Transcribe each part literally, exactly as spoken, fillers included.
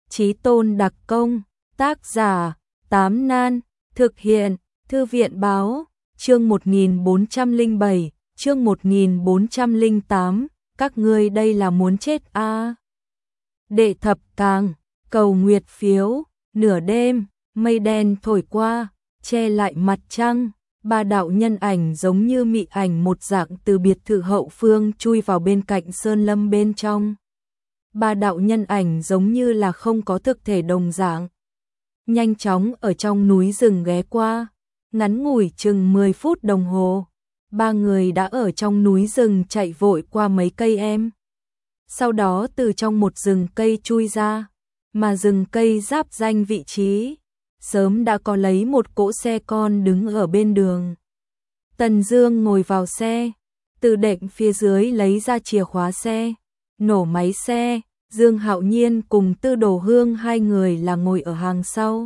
Chí tôn đặc công, tác giả, Tám Nan, thực hiện, Thư viện báo, chương một nghìn bốn trăm lẻ bảy, chương một nghìn bốn trăm lẻ tám, các ngươi đây là muốn chết a à? Đệ thập càng, cầu nguyệt phiếu, nửa đêm, mây đen thổi qua, che lại mặt trăng, ba đạo nhân ảnh giống như mị ảnh một dạng từ biệt thự hậu phương chui vào bên cạnh sơn lâm bên trong. Ba đạo nhân ảnh giống như là không có thực thể đồng dạng. Nhanh chóng ở trong núi rừng ghé qua, ngắn ngủi chừng mười phút đồng hồ, ba người đã ở trong núi rừng chạy vội qua mấy cây em. Sau đó từ trong một rừng cây chui ra, mà rừng cây giáp danh vị trí, sớm đã có lấy một cỗ xe con đứng ở bên đường. Tần Dương ngồi vào xe, từ đệm phía dưới lấy ra chìa khóa xe, nổ máy xe, Dương Hạo Nhiên cùng Tư Đồ Hương hai người là ngồi ở hàng sau.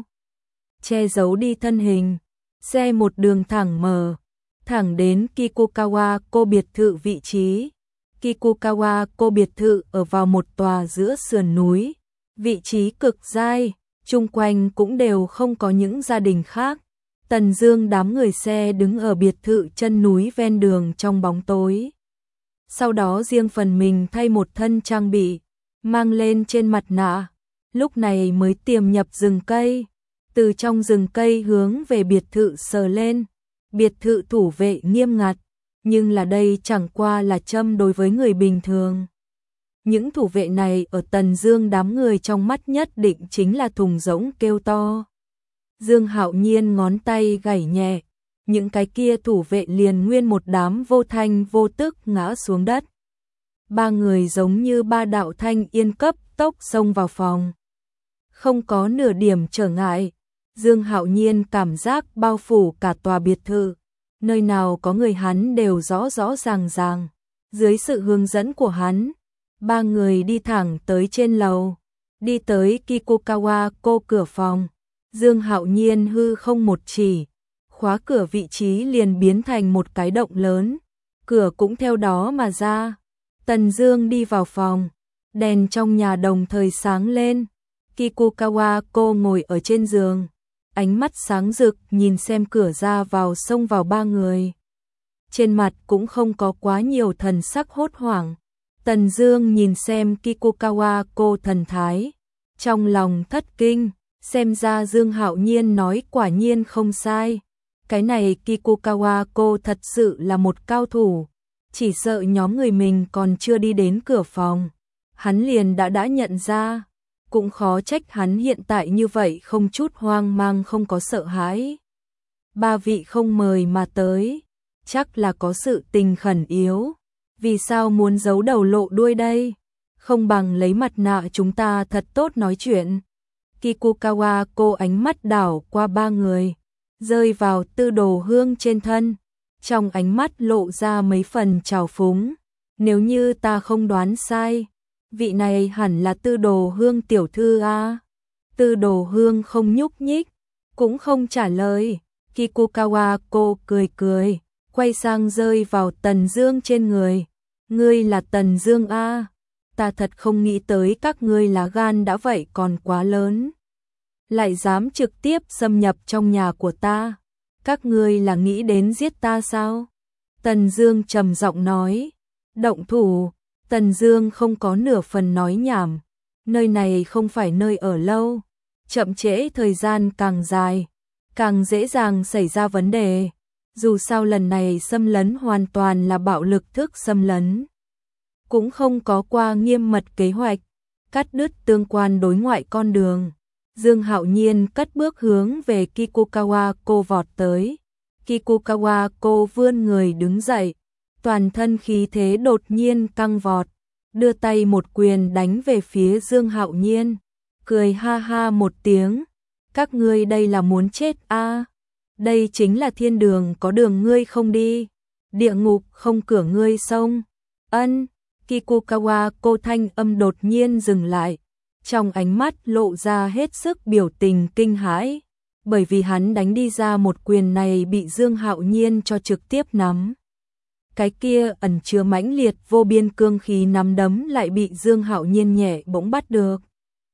Che giấu đi thân hình, xe một đường thẳng mở, thẳng đến Kikukawa cô biệt thự vị trí. Kikukawa cô biệt thự ở vào một tòa giữa sườn núi, vị trí cực dai, chung quanh cũng đều không có những gia đình khác. Tần Dương đám người xe đứng ở biệt thự chân núi ven đường trong bóng tối. Sau đó riêng phần mình thay một thân trang bị, mang lên trên mặt nạ, lúc này mới tiềm nhập rừng cây, từ trong rừng cây hướng về biệt thự sờ lên. Biệt thự thủ vệ nghiêm ngặt, nhưng là đây chẳng qua là châm đối với người bình thường. Những thủ vệ này ở Tần Dương đám người trong mắt nhất định chính là thùng rỗng kêu to. Dương Hạo Nhiên ngón tay gảy nhẹ, những cái kia thủ vệ liền nguyên một đám vô thanh vô tức ngã xuống đất. Ba người giống như ba đạo thanh yên cấp tốc xông vào phòng. Không có nửa điểm trở ngại, Dương Hạo Nhiên cảm giác bao phủ cả tòa biệt thự, nơi nào có người hắn đều rõ rõ ràng ràng. Dưới sự hướng dẫn của hắn, ba người đi thẳng tới trên lầu, đi tới Kikukawa cô cửa phòng. Dương Hạo Nhiên hư không một chỉ, khóa cửa vị trí liền biến thành một cái động lớn, cửa cũng theo đó mà ra. Tần Dương đi vào phòng, đèn trong nhà đồng thời sáng lên. Kikukawa cô ngồi ở trên giường, ánh mắt sáng rực nhìn xem cửa ra vào xông vào ba người. Trên mặt cũng không có quá nhiều thần sắc hốt hoảng. Tần Dương nhìn xem Kikukawa cô thần thái, trong lòng thất kinh, xem ra Dương Hạo Nhiên nói quả nhiên không sai. Cái này Kikukawa cô thật sự là một cao thủ, chỉ sợ nhóm người mình còn chưa đi đến cửa phòng, hắn liền đã đã nhận ra. Cũng khó trách hắn hiện tại như vậy không chút hoang mang không có sợ hãi. Ba vị không mời mà tới, chắc là có sự tình khẩn yếu. Vì sao muốn giấu đầu lộ đuôi đây? Không bằng lấy mặt nạ chúng ta thật tốt nói chuyện. Kikukawa cô ánh mắt đảo qua ba người, rơi vào Tư Đồ Hương trên thân. Trong ánh mắt lộ ra mấy phần trào phúng. Nếu như ta không đoán sai, vị này hẳn là Tư Đồ Hương tiểu thư a. Tư Đồ Hương không nhúc nhích, cũng không trả lời. Kikukawa cô cười cười, quay sang rơi vào Tần Dương trên người. Ngươi là Tần Dương a? Ta thật không nghĩ tới các ngươi lá gan đã vậy còn quá lớn, lại dám trực tiếp xâm nhập trong nhà của ta. Các ngươi là nghĩ đến giết ta sao? Tần Dương trầm giọng nói. Động thủ. Tần Dương không có nửa phần nói nhảm, nơi này không phải nơi ở lâu, chậm trễ thời gian càng dài, càng dễ dàng xảy ra vấn đề. Dù sao lần này xâm lấn hoàn toàn là bạo lực thức xâm lấn, cũng không có qua nghiêm mật kế hoạch, cắt đứt tương quan đối ngoại con đường. Dương Hạo Nhiên cất bước hướng về Kikukawa cô vọt tới. Kikukawa cô vươn người đứng dậy, toàn thân khí thế đột nhiên căng vọt, đưa tay một quyền đánh về phía Dương Hạo Nhiên, cười ha ha một tiếng. Các ngươi đây là muốn chết a? À? Đây chính là thiên đường có đường ngươi không đi, địa ngục không cửa ngươi xông. Ân. Kikukawa cô thanh âm đột nhiên dừng lại, trong ánh mắt lộ ra hết sức biểu tình kinh hãi, bởi vì hắn đánh đi ra một quyền này bị Dương Hạo Nhiên cho trực tiếp nắm. Cái kia ẩn chứa mãnh liệt vô biên cương khí nắm đấm lại bị Dương Hạo Nhiên nhẹ bỗng bắt được.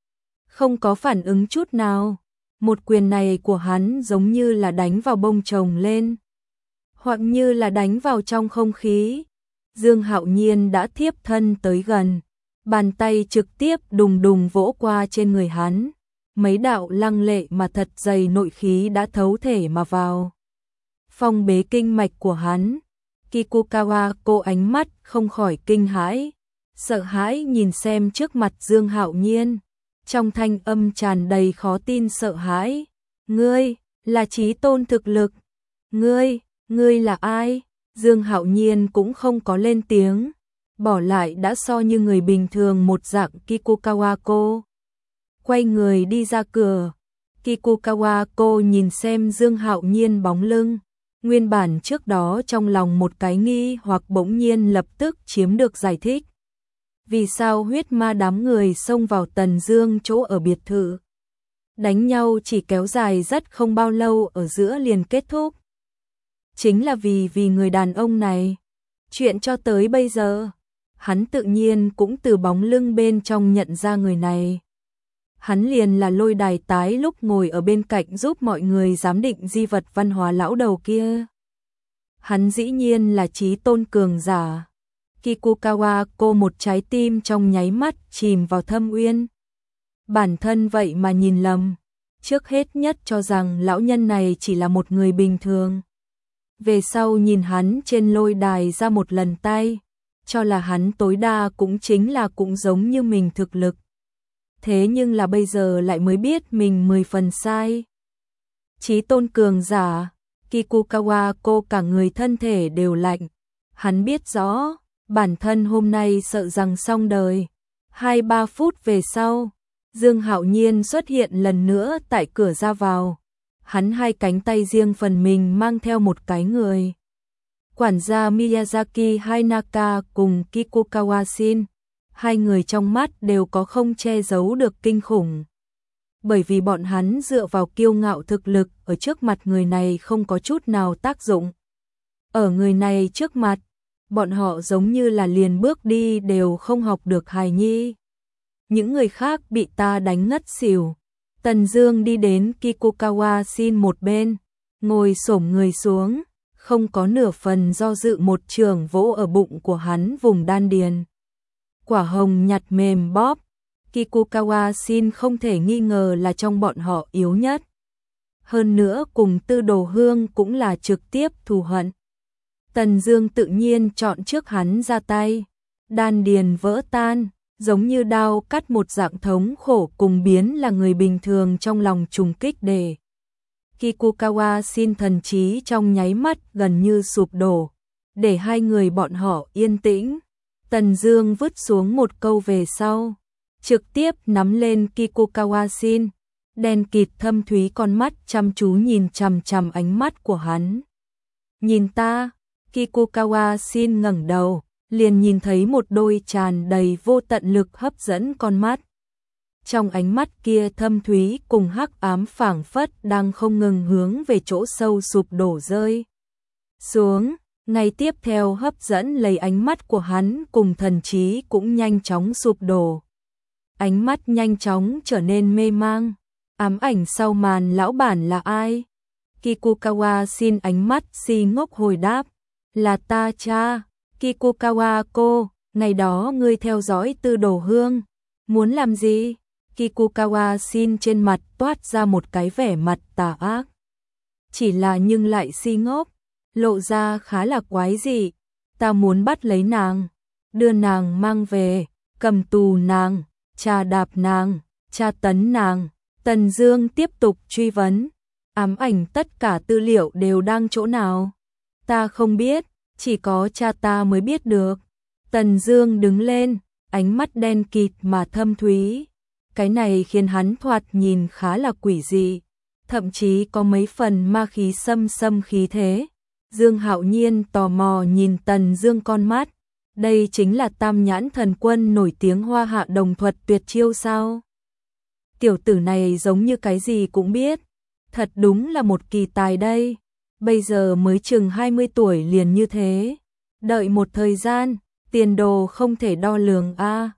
không có phản ứng chút nào. Một quyền này của hắn giống như là đánh vào bông chồng lên, hoặc như là đánh vào trong không khí. Dương Hạo Nhiên đã thiếp thân tới gần, bàn tay trực tiếp đùng đùng vỗ qua trên người hắn. Mấy đạo lăng lệ mà thật dày nội khí đã thấu thể mà vào, phong bế kinh mạch của hắn. Kikukawa cô ánh mắt không khỏi kinh hãi, sợ hãi nhìn xem trước mặt Dương Hạo Nhiên, trong thanh âm tràn đầy khó tin sợ hãi. Ngươi, là chí tôn thực lực. Ngươi, ngươi là ai? Dương Hạo Nhiên cũng không có lên tiếng, bỏ lại đã so như người bình thường một dạng Kikukawa cô. Quay người đi ra cửa, Kikukawa cô nhìn xem Dương Hạo Nhiên bóng lưng. Nguyên bản trước đó trong lòng một cái nghi hoặc bỗng nhiên lập tức chiếm được giải thích. Vì sao huyết ma đám người xông vào Tần Dương chỗ ở biệt thự? Đánh nhau chỉ kéo dài rất không bao lâu ở giữa liền kết thúc. Chính là vì vì người đàn ông này. Chuyện cho tới bây giờ, hắn tự nhiên cũng từ bóng lưng bên trong nhận ra người này. Hắn liền là Lôi Đài tái lúc ngồi ở bên cạnh giúp mọi người giám định di vật văn hóa lão đầu kia. Hắn dĩ nhiên là chí tôn cường giả. Kikukawa cô một trái tim trong nháy mắt chìm vào thâm uyên. Bản thân vậy mà nhìn lầm, trước hết nhất cho rằng lão nhân này chỉ là một người bình thường. Về sau nhìn hắn trên lôi đài ra một lần tay, cho là hắn tối đa cũng chính là cũng giống như mình thực lực. Thế nhưng là bây giờ lại mới biết mình mười phần sai. Chí tôn cường giả, Kikukawa cô cả người thân thể đều lạnh. Hắn biết rõ, bản thân hôm nay sợ rằng xong đời. Hai ba phút về sau, Dương Hạo Nhiên xuất hiện lần nữa tại cửa ra vào. Hắn hai cánh tay riêng phần mình mang theo một cái người. Quản gia Miyazaki Hainaka cùng Kikukawa Shin, hai người trong mắt đều có không che giấu được kinh khủng. Bởi vì bọn hắn dựa vào kiêu ngạo thực lực ở trước mặt người này không có chút nào tác dụng. Ở người này trước mặt, bọn họ giống như là liền bước đi đều không học được hài nhi. Những người khác bị ta đánh ngất xỉu. Tần Dương đi đến Kikukawa Shin một bên, ngồi xổm người xuống, không có nửa phần do dự một trường vỗ ở bụng của hắn vùng đan điền. Quả hồng nhạt mềm bóp, Kikukawa Shin không thể nghi ngờ là trong bọn họ yếu nhất. Hơn nữa cùng Tư Đồ Hương cũng là trực tiếp thù hận. Tần Dương tự nhiên chọn trước hắn ra tay, đan điền vỡ tan, giống như đao cắt một dạng thống khổ cùng biến là người bình thường trong lòng trùng kích để. Kikukawa Shin thần trí trong nháy mắt gần như sụp đổ, để hai người bọn họ yên tĩnh. Tần Dương vứt xuống một câu về sau, trực tiếp nắm lên Kikukawa Shin, đen kịt thâm thúy con mắt chăm chú nhìn chằm chằm ánh mắt của hắn. Nhìn ta, Kikukawa Shin ngẩng đầu, liền nhìn thấy một đôi tràn đầy vô tận lực hấp dẫn con mắt. Trong ánh mắt kia thâm thúy cùng hắc ám phảng phất đang không ngừng hướng về chỗ sâu sụp đổ rơi xuống, ngay tiếp theo hấp dẫn lấy ánh mắt của hắn cùng thần trí cũng nhanh chóng sụp đổ. Ánh mắt nhanh chóng trở nên mê mang. Ám ảnh sau màn lão bản là ai? Kikukawa Shin ánh mắt si ngốc hồi đáp, là ta cha. Kikukawa cô, ngày đó ngươi theo dõi Tư Đồ Hương, muốn làm gì? Kikukawa Shin trên mặt toát ra một cái vẻ mặt tà ác. Chỉ là nhưng lại si ngốc, lộ ra khá là quái dị. Ta muốn bắt lấy nàng, đưa nàng mang về, cầm tù nàng, tra đạp nàng, tra tấn nàng. Tần Dương tiếp tục truy vấn, ám ảnh tất cả tư liệu đều đang chỗ nào? Ta không biết, chỉ có cha ta mới biết được. Tần Dương đứng lên, ánh mắt đen kịt mà thâm thúy. Cái này khiến hắn thoạt nhìn khá là quỷ dị, thậm chí có mấy phần ma khí xâm xâm khí thế. Dương Hạo Nhiên tò mò nhìn Tần Dương con mắt, đây chính là Tam Nhãn Thần Quân nổi tiếng Hoa Hạ đồng thuật tuyệt chiêu sao? Tiểu tử này giống như cái gì cũng biết, thật đúng là một kỳ tài đây. Bây giờ mới chừng hai mươi tuổi liền như thế, đợi một thời gian, tiền đồ không thể đo lường a.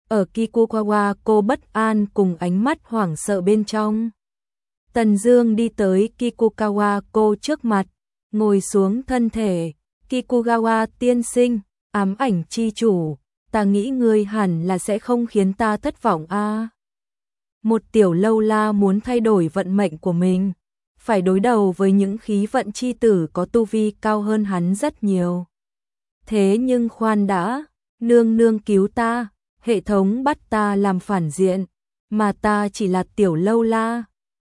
ở Kikukawa cô bất an cùng ánh mắt hoảng sợ bên trong. Tần Dương đi tới Kikukawa cô trước mặt, ngồi xuống thân thể. Kikukawa tiên sinh, ám ảnh chi chủ, ta nghĩ ngươi hẳn là sẽ không khiến ta thất vọng a. À. Một tiểu lâu la muốn thay đổi vận mệnh của mình, phải đối đầu với những khí vận chi tử có tu vi cao hơn hắn rất nhiều. Thế nhưng khoan đã, nương nương cứu ta, hệ thống bắt ta làm phản diện, mà ta chỉ là tiểu lâu la,